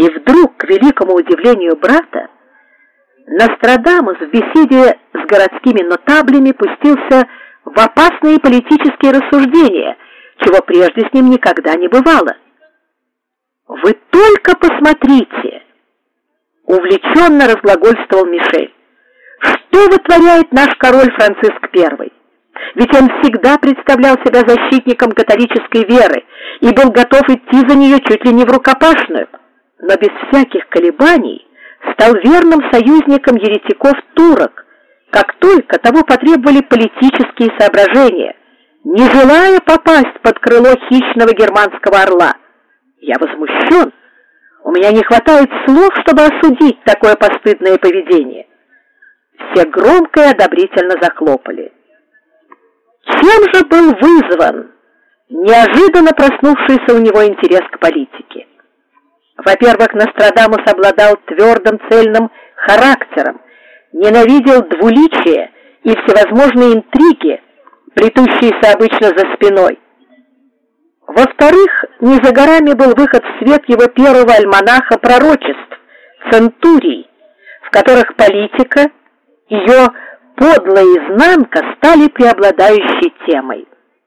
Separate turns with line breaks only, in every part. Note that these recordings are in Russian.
И вдруг, к великому удивлению брата, Нострадамус в беседе с городскими нотаблями пустился в опасные политические рассуждения, чего прежде с ним никогда не бывало. «Вы только посмотрите!» — увлеченно разглагольствовал Мишель. «Что вытворяет наш король Франциск I? Ведь он всегда представлял себя защитником католической веры и был готов идти за нее чуть ли не в рукопашную, но без всяких колебаний стал верным союзником еретиков-турок, как только того потребовали политические соображения, не желая попасть под крыло хищного германского орла. Я возмущен. У меня не хватает слов, чтобы осудить такое постыдное поведение». Все громко и одобрительно захлопали. Чем же был вызван неожиданно проснувшийся у него интерес к политике? Во-первых, Нострадамус обладал твердым цельным характером, ненавидел двуличие и всевозможные интриги, плетущиеся обычно за спиной. Во-вторых, не за горами был выход в свет его первого альманаха пророчеств «Центурий», в которых политика, ее подлая изнанка стали преобладающей темой.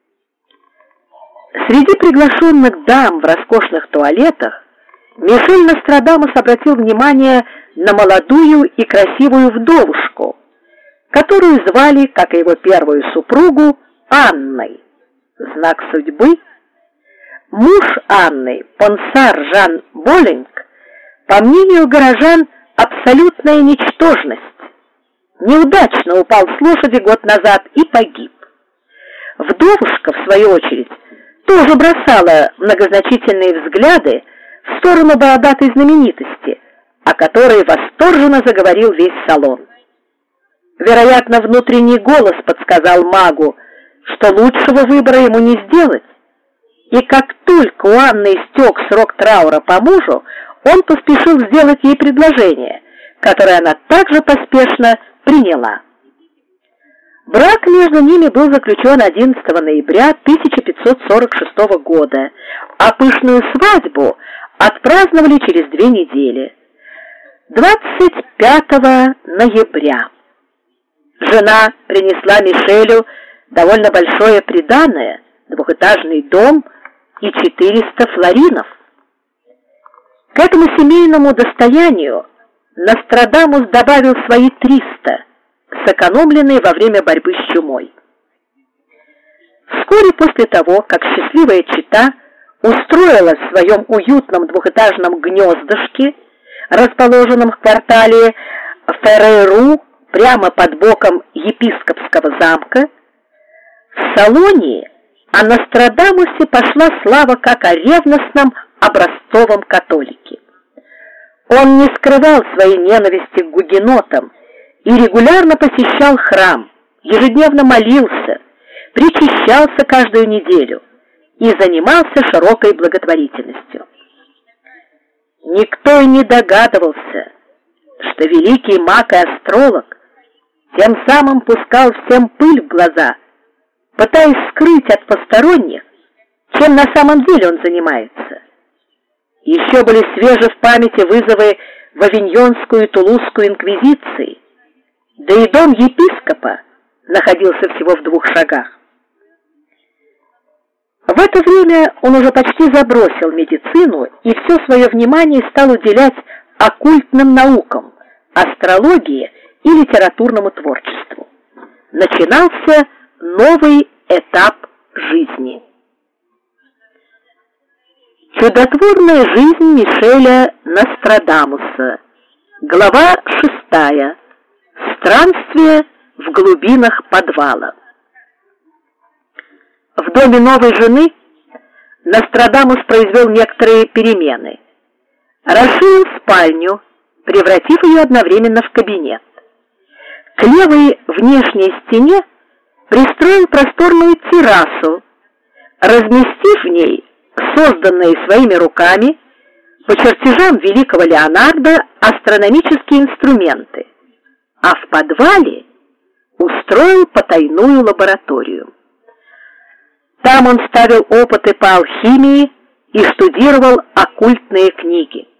Среди приглашенных дам в роскошных туалетах Мишель Нострадамус обратил внимание на молодую и красивую вдовушку, которую звали, как и его первую супругу, Анной. Знак судьбы. Муж Анны, Понсар Жан Болинг, по мнению горожан, абсолютная ничтожность. Неудачно упал с лошади год назад и погиб. Вдовушка, в свою очередь, тоже бросала многозначительные взгляды в сторону бородатой знаменитости, о которой восторженно заговорил весь салон. Вероятно, внутренний голос подсказал магу, что лучшего выбора ему не сделать, и как только у Анны истек срок траура по мужу, он поспешил сделать ей предложение, которое она также поспешно приняла. Брак между ними был заключен 11 ноября 1546 года, а пышную свадьбу отпраздновали через 2 недели, 25 ноября. Жена принесла Мишелю довольно большое приданое, двухэтажный дом и 400 флоринов. К этому семейному достоянию Нострадамус добавил свои 300, сэкономленные во время борьбы с чумой. Вскоре после того, как счастливая чета устроилась в своем уютном двухэтажном гнездышке, расположенном в квартале Ферреру, прямо под боком епископского замка, в салоне о Нострадамусе пошла слава как о ревностном образцовом католике. Он не скрывал своей ненависти к гугенотам и регулярно посещал храм, ежедневно молился, причащался каждую неделю и занимался широкой благотворительностью. Никто и не догадывался, что великий маг и астролог тем самым пускал всем пыль в глаза, пытаясь скрыть от посторонних, чем на самом деле он занимается. Еще были свежи в памяти вызовы в Авиньонскую и Тулузскую инквизиции, да и дом епископа находился всего в 2 шагах. В это время он уже почти забросил медицину и все свое внимание стал уделять оккультным наукам, астрологии и литературному творчеству. Начинался новый этап жизни. Чудотворная жизнь Мишеля Нострадамуса. Глава 6. Странствие в глубинах подвала. В доме новой жены Нострадамус произвел некоторые перемены. Расширил спальню, превратив ее одновременно в кабинет. К левой внешней стене пристроил просторную террасу, разместив в ней созданные своими руками по чертежам великого Леонардо астрономические инструменты, а в подвале устроил потайную лабораторию. Там он ставил опыты по алхимии и штудировал оккультные книги.